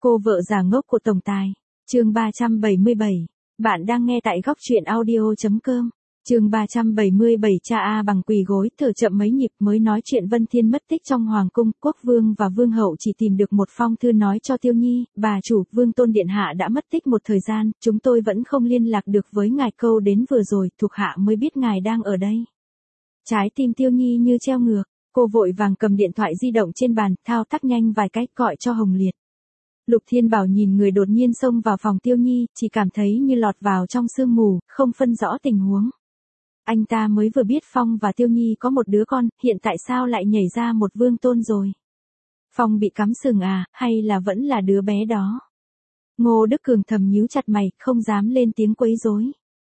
Cô vợ già ngốc của tổng tài. Chương 377. Bạn đang nghe tại góc truyện audio.com. Chương 377 cha A bằng quỳ gối thở chậm mấy nhịp mới nói chuyện Vân Thiên mất tích trong hoàng cung. Quốc vương và vương hậu chỉ tìm được một phong thư nói cho Tiêu Nhi, bà chủ, vương tôn điện hạ đã mất tích một thời gian, chúng tôi vẫn không liên lạc được với ngài, câu đến vừa rồi, thuộc hạ mới biết ngài đang ở đây. Trái tim Tiêu Nhi như treo ngược, cô vội vàng cầm điện thoại di động trên bàn, thao tác nhanh vài cách gọi cho Hồng Liệt. Lục Thiên Bảo nhìn người đột nhiên xông vào phòng Tiêu Nhi, chỉ cảm thấy như lọt vào trong sương mù, không phân rõ tình huống. Anh ta mới vừa biết Phong và Tiêu Nhi có một đứa con, hiện tại sao lại nhảy ra một vương tôn rồi? Phong bị cắm sừng à, hay là vẫn là đứa bé đó? Ngô Đức Cường thầm nhíu chặt mày, không dám lên tiếng quấy rối.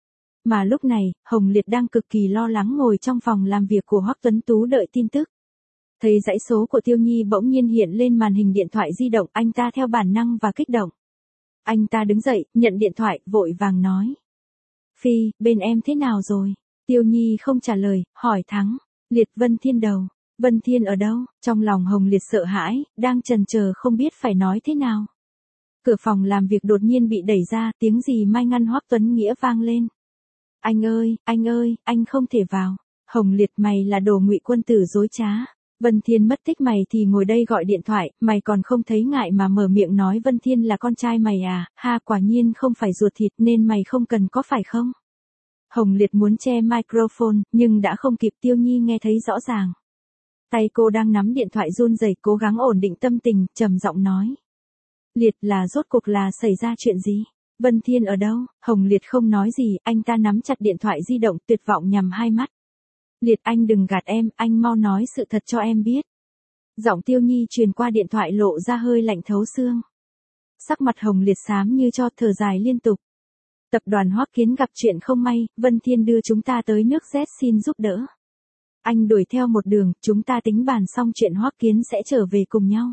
Mà lúc này, Hồng Liệt đang cực kỳ lo lắng ngồi trong phòng làm việc của Hoắc Tuấn Tú đợi tin tức. Thấy dãy số của Tiêu Nhi bỗng nhiên hiện lên màn hình điện thoại di động, anh ta theo bản năng và kích động. Anh ta đứng dậy, nhận điện thoại, vội vàng nói. Phi, bên em thế nào rồi? Tiêu Nhi không trả lời, hỏi thắng. Liệt, Vân Thiên đâu? Vân Thiên ở đâu? Trong lòng Hồng Liệt sợ hãi, đang chần chờ không biết phải nói thế nào. Cửa phòng làm việc đột nhiên bị đẩy ra, tiếng gì mai ngăn Hoắc Tuấn Nghĩa vang lên. Anh ơi, anh không thể vào. Hồng Liệt, mày là đồ ngụy quân tử dối trá. Vân Thiên mất tích mày thì ngồi đây gọi điện thoại, mày còn không thấy ngại mà mở miệng nói Vân Thiên là con trai mày à, ha, quả nhiên không phải ruột thịt nên mày không cần có phải không? Hồng Liệt muốn che microphone, nhưng đã không kịp, Tiêu Nhi nghe thấy rõ ràng. Tay cô đang nắm điện thoại run rẩy, cố gắng ổn định tâm tình, trầm giọng nói. Liệt, là rốt cuộc là xảy ra chuyện gì? Vân Thiên ở đâu? Hồng Liệt không nói gì, anh ta nắm chặt điện thoại di động, tuyệt vọng nhắm hai mắt. Liệt, anh đừng gạt em, anh mau nói sự thật cho em biết. Giọng Tiêu Nhi truyền qua điện thoại lộ ra hơi lạnh thấu xương. Sắc mặt Hồng Liệt xám như cho, thở dài liên tục. Tập đoàn Hoắc Kiến gặp chuyện không may, Vân Thiên đưa chúng ta tới nước Z xin giúp đỡ. Anh đuổi theo một đường, chúng ta tính bàn xong chuyện Hoắc Kiến sẽ trở về cùng nhau.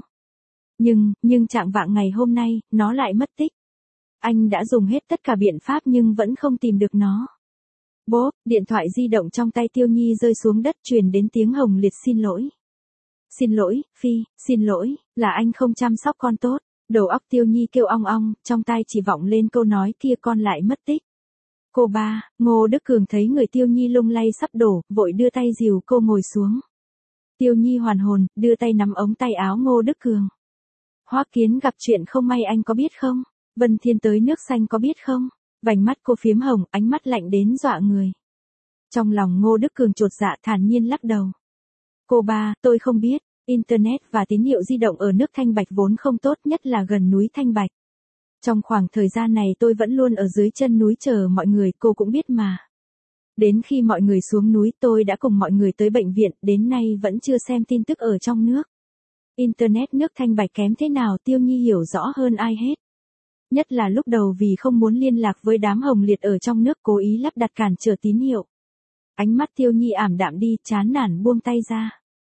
Nhưng trạng vạng ngày hôm nay, nó lại mất tích. Anh đã dùng hết tất cả biện pháp nhưng vẫn không tìm được nó. Bố, điện thoại di động trong tay Tiêu Nhi rơi xuống đất, truyền đến tiếng Hồng Liệt xin lỗi. Xin lỗi, Phi, xin lỗi, là anh không chăm sóc con tốt. Đầu óc Tiêu Nhi kêu ong ong, trong tai chỉ vọng lên câu nói kia, con lại mất tích. Cô ba, Ngô Đức Cường thấy người Tiêu Nhi lung lay sắp đổ, vội đưa tay dìu cô ngồi xuống. Tiêu Nhi hoàn hồn, đưa tay nắm ống tay áo Ngô Đức Cường. Hoắc Kiến gặp chuyện không may anh có biết không? Vân Thiên tới nước xanh có biết không? Vành mắt cô phiếm hồng, ánh mắt lạnh đến dọa người. Trong lòng Ngô Đức Cường chột dạ, thản nhiên lắc đầu. Cô ba, tôi không biết. Internet và tín hiệu di động ở nước Thanh Bạch vốn không tốt, nhất là gần núi Thanh Bạch. Trong khoảng thời gian này tôi vẫn luôn ở dưới chân núi chờ mọi người, cô cũng biết mà. Đến khi mọi người xuống núi tôi đã cùng mọi người tới bệnh viện, đến nay vẫn chưa xem tin tức ở trong nước. Internet nước Thanh Bạch kém thế nào Tiêu Nhi hiểu rõ hơn ai hết. Nhất là lúc đầu vì không muốn liên lạc với đám Hồng Liệt ở trong nước, cố ý lắp đặt cản trở tín hiệu. Ánh mắt Tiêu Nhi ảm đạm đi, chán nản buông tay ra.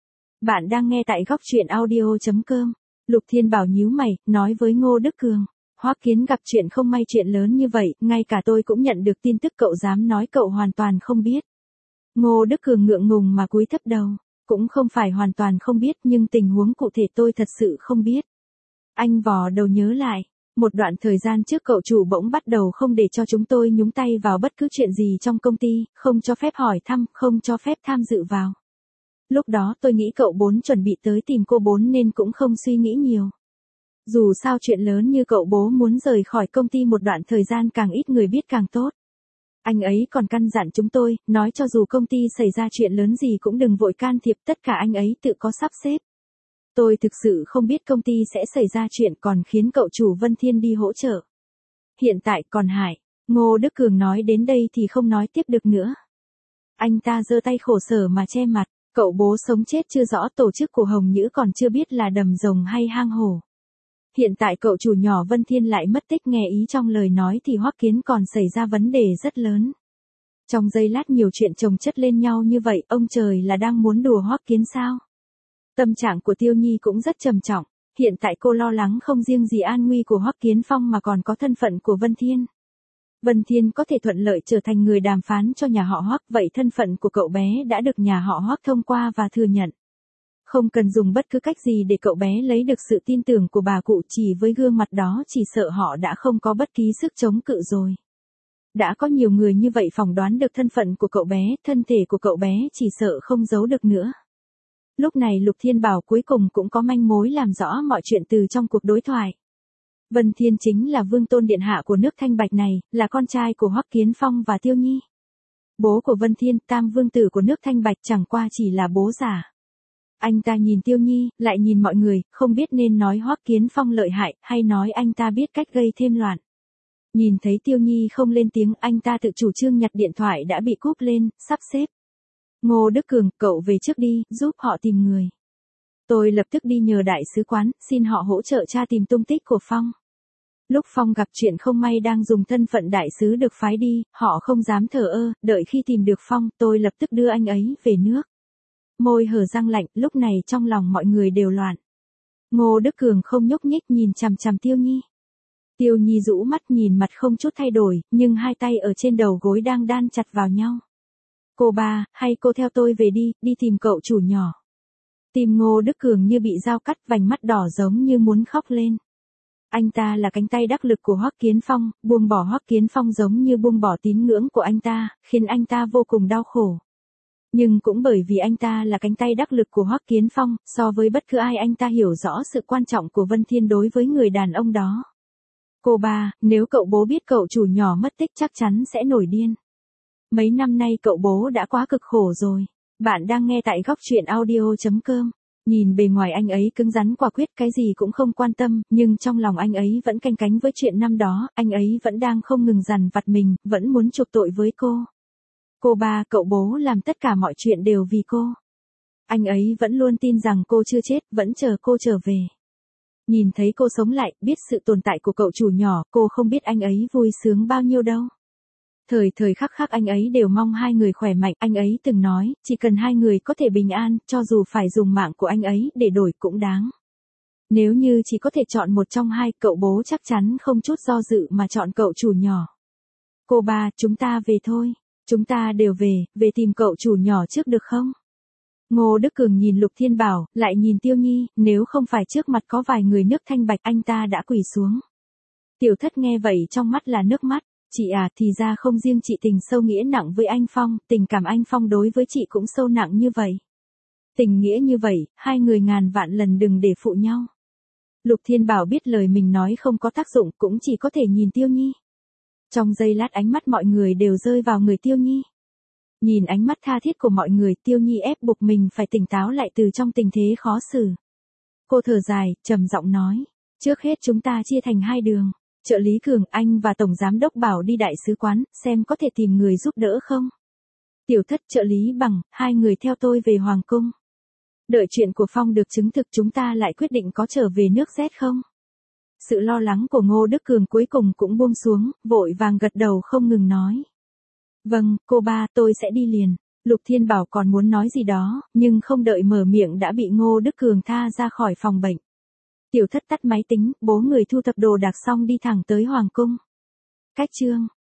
Bạn đang nghe tại góc truyện audio.com. Lục Thiên Bảo nhíu mày, nói với Ngô Đức Cường. Hoắc Kiến gặp chuyện không may, chuyện lớn như vậy, ngay cả tôi cũng nhận được tin tức, cậu dám nói cậu hoàn toàn không biết. Ngô Đức Cường ngượng ngùng mà cúi thấp đầu. Cũng không phải hoàn toàn không biết, nhưng tình huống cụ thể tôi thật sự không biết. Anh vò đầu nhớ lại. Một đoạn thời gian trước cậu chủ bỗng bắt đầu không để cho chúng tôi nhúng tay vào bất cứ chuyện gì trong công ty, không cho phép hỏi thăm, không cho phép tham dự vào. Lúc đó tôi nghĩ cậu bốn chuẩn bị tới tìm cô bốn nên cũng không suy nghĩ nhiều. Dù sao chuyện lớn như cậu bố muốn rời khỏi công ty một đoạn thời gian càng ít người biết càng tốt. Anh ấy còn căn dặn chúng tôi, nói cho dù công ty xảy ra chuyện lớn gì cũng đừng vội can thiệp, tất cả anh ấy tự có sắp xếp. Tôi thực sự không biết công ty sẽ xảy ra chuyện, còn khiến cậu chủ Vân Thiên đi hỗ trợ. Hiện tại còn Hải, Ngô Đức Cường nói đến đây thì không nói tiếp được nữa. Anh ta giơ tay khổ sở mà che mặt, cậu bố sống chết chưa rõ, tổ chức của Hồng Nhữ còn chưa biết là đầm rồng hay hang hổ. Hiện tại cậu chủ nhỏ Vân Thiên lại mất tích, nghe ý trong lời nói thì Hoắc Kiến còn xảy ra vấn đề rất lớn. Trong giây lát nhiều chuyện chồng chất lên nhau như vậy, ông trời là đang muốn đùa Hoắc Kiến sao? Tâm trạng của Tiêu Nhi cũng rất trầm trọng, hiện tại cô lo lắng không riêng gì an nguy của Hoắc Kiến Phong mà còn có thân phận của Vân Thiên. Vân Thiên có thể thuận lợi trở thành người đàm phán cho nhà họ Hoắc, vậy thân phận của cậu bé đã được nhà họ Hoắc thông qua và thừa nhận. Không cần dùng bất cứ cách gì để cậu bé lấy được sự tin tưởng của bà cụ, chỉ với gương mặt đó chỉ sợ họ đã không có bất kỳ sức chống cự rồi. Đã có nhiều người như vậy phỏng đoán được thân phận của cậu bé, thân thể của cậu bé chỉ sợ không giấu được nữa. Lúc này Lục Thiên Bảo cuối cùng cũng có manh mối làm rõ mọi chuyện từ trong cuộc đối thoại. Vân Thiên chính là vương tôn điện hạ của nước Thanh Bạch này, là con trai của Hoắc Kiến Phong và Tiêu Nhi. Bố của Vân Thiên, tam vương tử của nước Thanh Bạch, chẳng qua chỉ là bố giả. Anh ta nhìn Tiêu Nhi, lại nhìn mọi người, không biết nên nói Hoắc Kiến Phong lợi hại, hay nói anh ta biết cách gây thêm loạn. Nhìn thấy Tiêu Nhi không lên tiếng, anh ta tự chủ trương nhặt điện thoại đã bị cúp lên, sắp xếp. Ngô Đức Cường, cậu về trước đi, giúp họ tìm người. Tôi lập tức đi nhờ đại sứ quán, xin họ hỗ trợ tra tìm tung tích của Phong. Lúc Phong gặp chuyện không may đang dùng thân phận đại sứ được phái đi, họ không dám thờ ơ, đợi khi tìm được Phong, tôi lập tức đưa anh ấy về nước. Môi hở răng lạnh, lúc này trong lòng mọi người đều loạn. Ngô Đức Cường không nhúc nhích nhìn chằm chằm Tiêu Nhi. Tiêu Nhi rũ mắt nhìn mặt không chút thay đổi, nhưng hai tay ở trên đầu gối đang đan chặt vào nhau. Cô ba, hay cô theo tôi về đi, đi tìm cậu chủ nhỏ. Tim Ngô Đức Cường như bị dao cắt, vành mắt đỏ giống như muốn khóc lên. Anh ta là cánh tay đắc lực của Hoắc Kiến Phong, buông bỏ Hoắc Kiến Phong giống như buông bỏ tín ngưỡng của anh ta, khiến anh ta vô cùng đau khổ. Nhưng cũng bởi vì anh ta là cánh tay đắc lực của Hoắc Kiến Phong, so với bất cứ ai anh ta hiểu rõ sự quan trọng của Vân Thiên đối với người đàn ông đó. Cô ba, nếu cậu bố biết cậu chủ nhỏ mất tích chắc chắn sẽ nổi điên. Mấy năm nay cậu bố đã quá cực khổ rồi. Bạn đang nghe tại góc truyện audio.com. Nhìn bề ngoài anh ấy cứng rắn quả quyết, cái gì cũng không quan tâm, nhưng trong lòng anh ấy vẫn canh cánh với chuyện năm đó, anh ấy vẫn đang không ngừng dằn vặt mình, vẫn muốn chuộc tội với cô. Cô ba, cậu bố làm tất cả mọi chuyện đều vì cô. Anh ấy vẫn luôn tin rằng cô chưa chết, vẫn chờ cô trở về. Nhìn thấy cô sống lại, biết sự tồn tại của cậu chủ nhỏ, cô không biết anh ấy vui sướng bao nhiêu đâu. Thời khắc khắc anh ấy đều mong hai người khỏe mạnh, anh ấy từng nói, chỉ cần hai người có thể bình an, cho dù phải dùng mạng của anh ấy để đổi cũng đáng. Nếu như chỉ có thể chọn một trong hai, cậu bố chắc chắn không chút do dự mà chọn cậu chủ nhỏ. Cô ba, chúng ta về thôi. Chúng ta đều về tìm cậu chủ nhỏ trước được không? Ngô Đức Cường nhìn Lục Thiên Bảo, lại nhìn Tiêu Nhi, nếu không phải trước mặt có vài người nước Thanh Bạch anh ta đã quỳ xuống. Tiểu Thất nghe vậy trong mắt là nước mắt. Chị à, thì ra không riêng chị tình sâu nghĩa nặng với anh Phong, tình cảm anh Phong đối với chị cũng sâu nặng như vậy. Tình nghĩa như vậy, hai người ngàn vạn lần đừng để phụ nhau. Lục Thiên Bảo biết lời mình nói không có tác dụng, cũng chỉ có thể nhìn Tiêu Nhi. Trong giây lát ánh mắt mọi người đều rơi vào người Tiêu Nhi. Nhìn ánh mắt tha thiết của mọi người, Tiêu Nhi ép buộc mình phải tỉnh táo lại từ trong tình thế khó xử. Cô thở dài, trầm giọng nói, trước hết chúng ta chia thành hai đường. Trợ lý Cường, anh và Tổng Giám Đốc Bảo đi đại sứ quán, xem có thể tìm người giúp đỡ không. Tiểu Thất, trợ lý Bằng, hai người theo tôi về Hoàng Cung. Đợi chuyện của Phong được chứng thực chúng ta lại quyết định có trở về nước Z không. Sự lo lắng của Ngô Đức Cường cuối cùng cũng buông xuống, vội vàng gật đầu không ngừng nói. Vâng, cô ba, tôi sẽ đi liền. Lục Thiên Bảo còn muốn nói gì đó, nhưng không đợi mở miệng đã bị Ngô Đức Cường tha ra khỏi phòng bệnh. Tiểu Thất tắt máy tính, bố người thu thập đồ đạc xong đi thẳng tới Hoàng Cung. Cách chương